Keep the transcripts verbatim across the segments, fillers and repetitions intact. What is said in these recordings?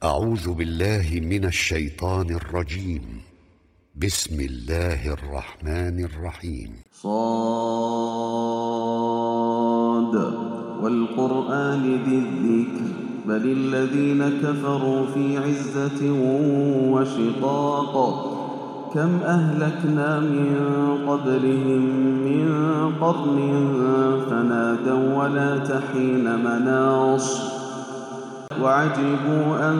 أعوذ بالله من الشيطان الرجيم. بسم الله الرحمن الرحيم. صاد والقرآن ذي الذكر بل الذين كفروا في عزة وشقاق كم أهلكنا من قبلهم من قرن فنادوا ولا تحين مناص وعجبوا أن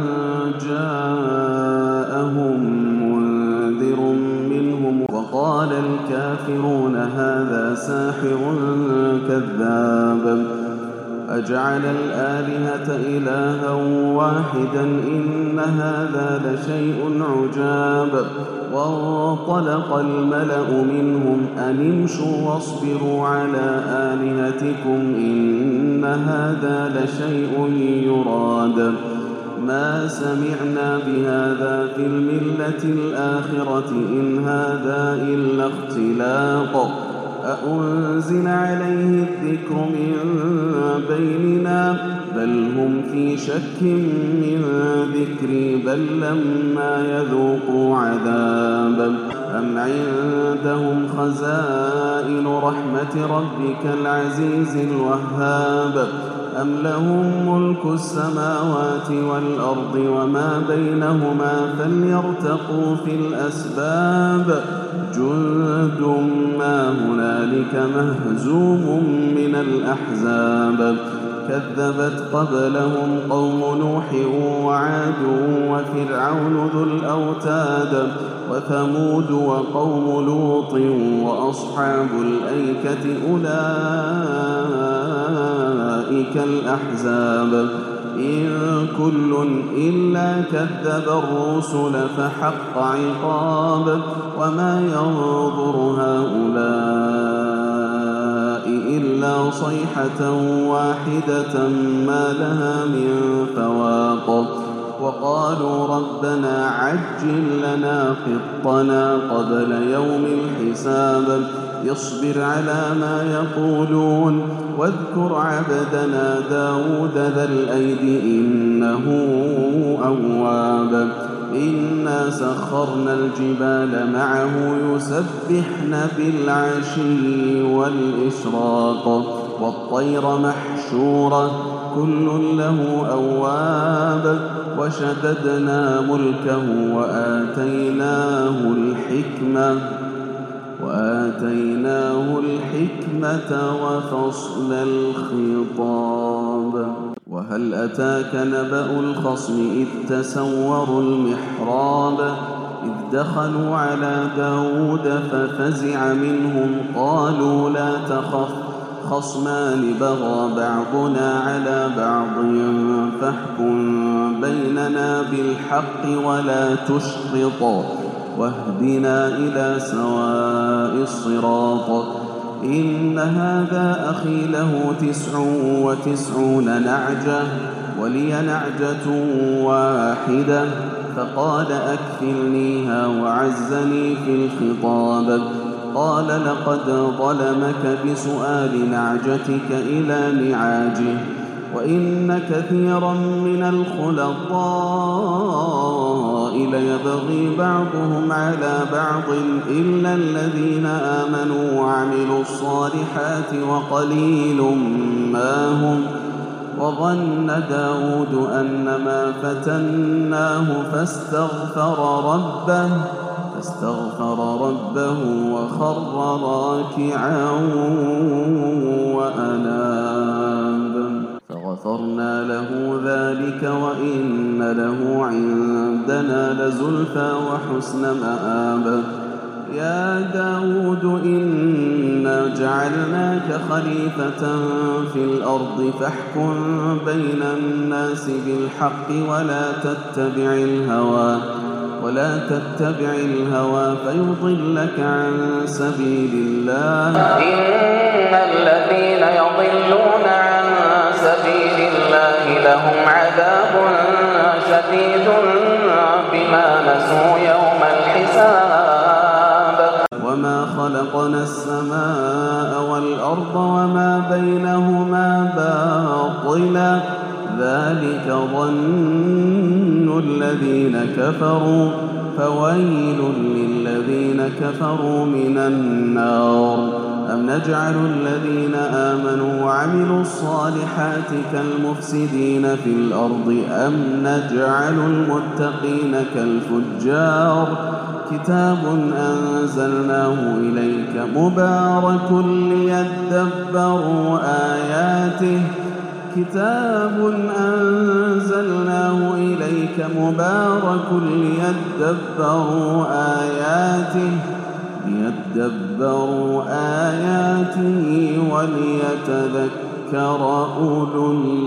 جاءهم منذر منهم وقال الكافرون هذا ساحر كذاب أجعل الآلهة إلها واحدا إن هذا لشيء عجاب وانطلق الملأ منهم أن امشوا واصبروا على آلهتكم إن هذا لشيء يراد ما سمعنا بهذا في الملة الآخرة إن هذا إلا اختلاق أأنزل عليه الذكر من بيننا بل هم في شك من ذكري بل لما يذوقوا عذاب أم عندهم خزائن رحمة ربك العزيز الوهاب أم لهم ملك السماوات والأرض وما بينهما فليرتقوا في الأسباب جند ما هنالك مهزوم من الأحزاب كذبت قبلهم قوم نوح وعاد وفرعون ذو الأوتاد وثمود وقوم لوط وأصحاب الأيكة أولئك الأحزاب إن كل إلا كذب الرسل فحق عقاب وما ينظر هؤلاء إلا صيحة واحدة ما لها من فواق وقالوا ربنا عجل لنا قطنا قبل يوم الحساب اصبر على ما يقولون واذكر عبدنا داود ذا الأيد إنه أواب إنا سخرنا الجبال معه يسبحن بالعشي والإشراق والطير محشورة كل له أواب وشددنا ملكه وآتيناه الحكمة وآتيناه الحكمة وفصل الخطاب وهل أتاك نبأ الخصم إذ تسوروا المحراب إذ دخلوا على داود ففزع منهم قالوا لا تخف خصمان بغى بعضنا على بعض فاحكم بيننا بالحق ولا تشطط واهدنا إلى سواء الصراط إن هذا أخي له تسع وتسعون نعجة ولي نعجة واحدة فقال أكفلنيها وعزني في الخطاب قال لقد ظلمك بسؤال نعجتك إلى نعاجه وإن كثيرا من الخلطاء ليبغي بعضهم على بعض إلا الذين آمنوا وعملوا الصالحات وقليل ما هم وظن داود أنما فتناه فاستغفر ربه فاستغفر ربه وخر راكعا وأناب فغفرنا له ذلك وإن له عندنا لزلفى وحسن مآب يا داود إنا جعلناك خليفة في الأرض فاحكم بين الناس بالحق ولا تتبع الهوى ولا تتبع الهوى فيضلك عن سبيل الله إن الذين يضلون عن سبيل الله لهم عذاب شديد بما نسوا يوم الحساب وما خلقنا السماء والأرض وما بينهما باطلا ذلك ظن للذين كفروا فويل للذين كفروا من النار. أم نجعل الذين آمنوا وعملوا الصالحات كالمفسدين في الأرض أم نجعل المتقين كالفجار. كتاب أنزلناه إليك مبارك ليدبروا آياته كتاب أنزلناه إليك مبارك ليدبروا آياته ليدبروا آياته وليتذكر أولو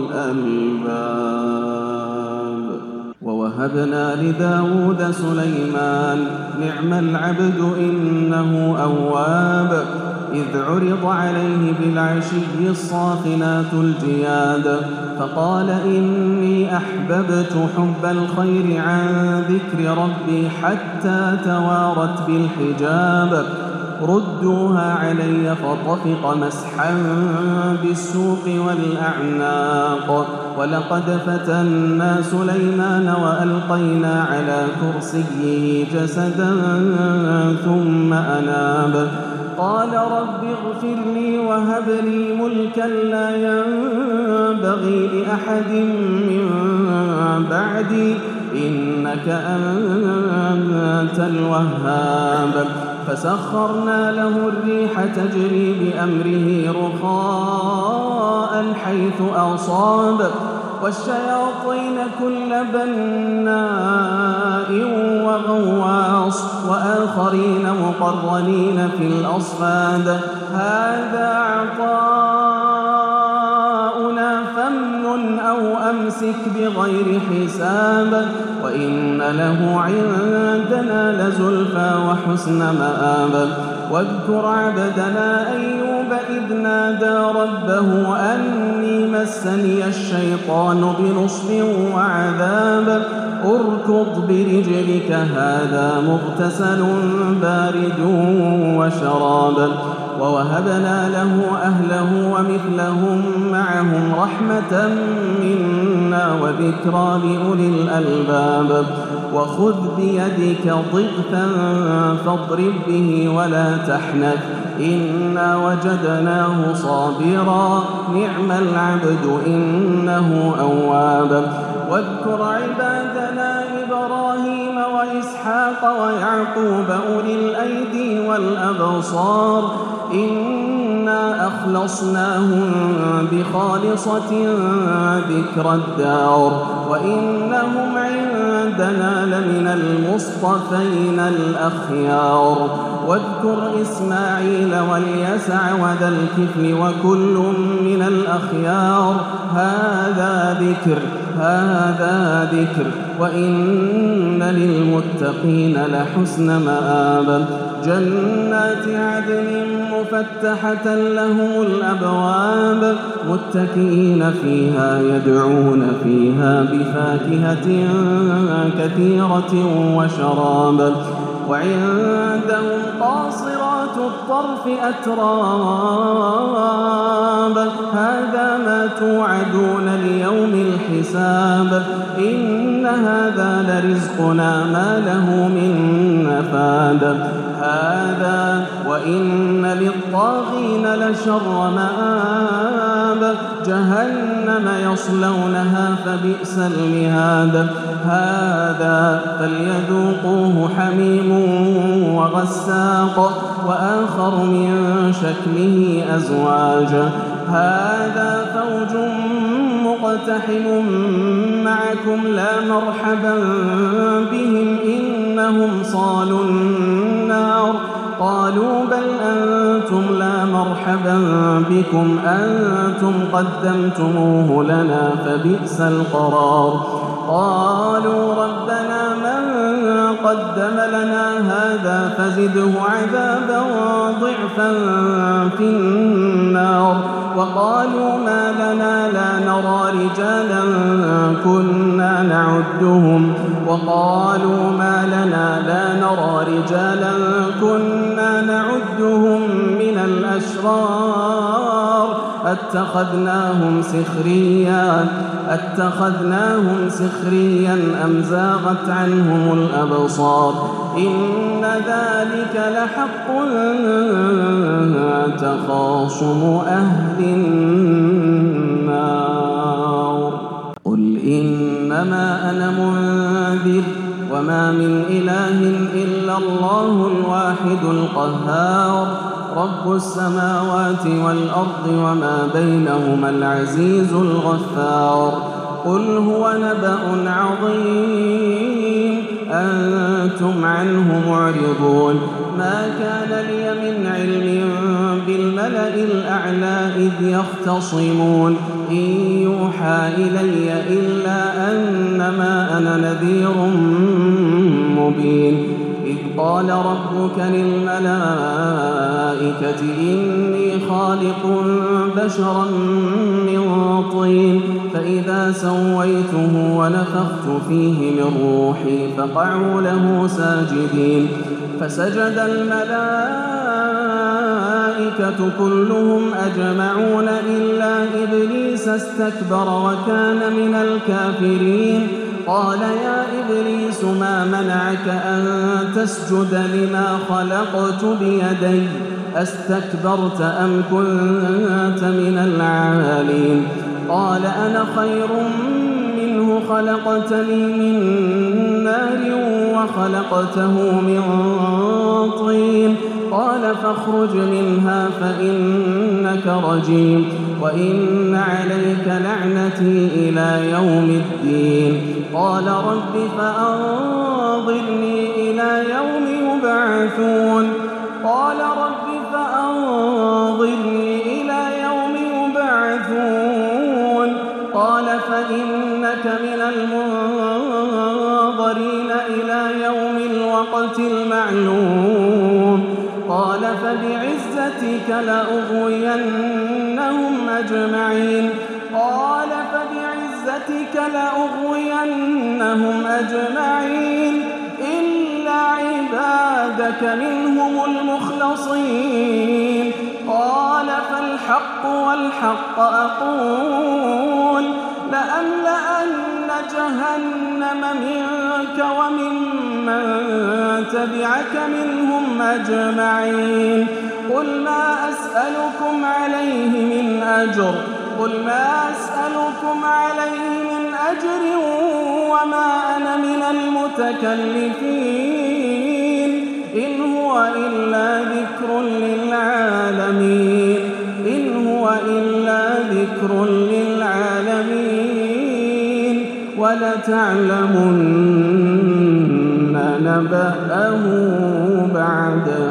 الألباب. ووهبنا لداود سليمان نعم العبد إنه أواب إذ عرض عليه بالعشي الصافنات الجياد فقال إني أحببت حب الخير عن ذكر ربي حتى توارت بالحجاب ردوها علي فطفق مسحا بالسوق والأعناق ولقد فتنا سليمان وألقينا على كرسيه جسدا ثم أناب قال رب اغفر لي وهب لي ملكا لا ينبغي لأحد من بعدي إنك أنت الوهاب. فسخرنا له الريح تجري بأمره رخاء حيث أصاب والشياطين كل بناء وغواص وآخرين مقرنين في الأصفاد هذا عطاؤنا فامنن أو أمسك بغير حساب وإن له عندنا لزلفى وحسن مآب. واذكر عبدنا أيوب إذ نادى ربه أني مسني الشيطان بنصب وعذاب اركض برجلك هذا مغتسل بارد وشراب. ووهبنا له أهله ومثلهم معهم رحمة منا وذكرى لأولي الألباب. وخذ بيدك ضغثا فاضرب به ولا تحنث إنا وجدناه صابرا نعم العبد إنه أواب. واذكر عبادنا إبراهيم وإسحاق ويعقوب أولي الأيدي والأبصار إنا أخلصناهم بخالصة ذكر الدار وإنهم عندنا لمن المصطفين الأخيار. واذكر إسماعيل واليسع وذا الكفل وكل من الأخيار هذا ذكر هذا ذكر وإن للمتقين لحسن مآب. جنات عدن مفتحة لهم الأبواب متكئين فيها يدعون فيها بفاكهة كثيرة وشراب. وعندهم قاصرات الطرف أتراب هذا ما توعدون ليوم الحساب إن هذا لرزقنا ما له من نفاد. هذا وإن للطاغين لشر مآب جهنم يصلونها فبئس المهاد. هذا فليذوقوه حميم وغساق وآخر من شكله أزواج هذا فوج مقتحم معكم لا مرحبا بهم إنهم صالوا النار قالوا بل أنتم لا مرحبا بكم أنتم قدمتموه لنا فبئس القرار. قالوا ربنا من قدم لنا هذا فزده عذابا ضعفا في النار. وقالوا ما لنا لا نرى رجالا كنا نعدهم وقالوا ما لنا لا نرى رجالا كنا نعدهم من الأشرار أتخذناهم سخريا أتخذناهم سخريا أم زاغت عنهم الأبصار إن ذلك لحق تخاصم أهل النار قل إنما أنا منذر وما من إله إلا الله الواحد القهار رب السماوات والأرض وما بينهما العزيز الغفار قل هو نبأ عظيم أنتم عنه معرضون ما كان لي من علم بالملأ الأعلى إذ يختصمون إن يوحى إلي إلا أنما أنا نذير مبين إذ قال ربك للملائكة إني خالق بشرا من طين فإذا سويته ونفخت فيه من روحي فقعوا له ساجدين فسجد الملائكة كلهم أجمعون إلا إبليس استكبر وكان من الكافرين قال يا إبليس ما منعك أن تسجد لما خلقت بيدي أستكبرت أم كنت من العالين قال أنا خير منه خلقتني من نار وخلقته من طين قال فاخرج منها فإنك رجيم وإن عليك لعنتي إلى يوم الدين قال رب فأنظرني إلى يوم يبعثون قال رب فأنظرني إلى يوم يبعثون قال فإنك من المنظرين إلى يوم الوقت المعلوم قال فبعزتك لأغوينهم أجمعين قال فبعزتك لأغوينهم أجمعين إلا عبادك منهم المخلصين قال فالحق والحق أقول لأملأن جهنم منك وممن تبعك منهم أجمعين قل ما أسألكم عليه من أجر قل ما أسألكم عليه من أجر وما أنا من المتكلفين إن هو إلا ذكر للعالمين إن هو إلا ذكر للعالمين ولتعلمن نبأه بعد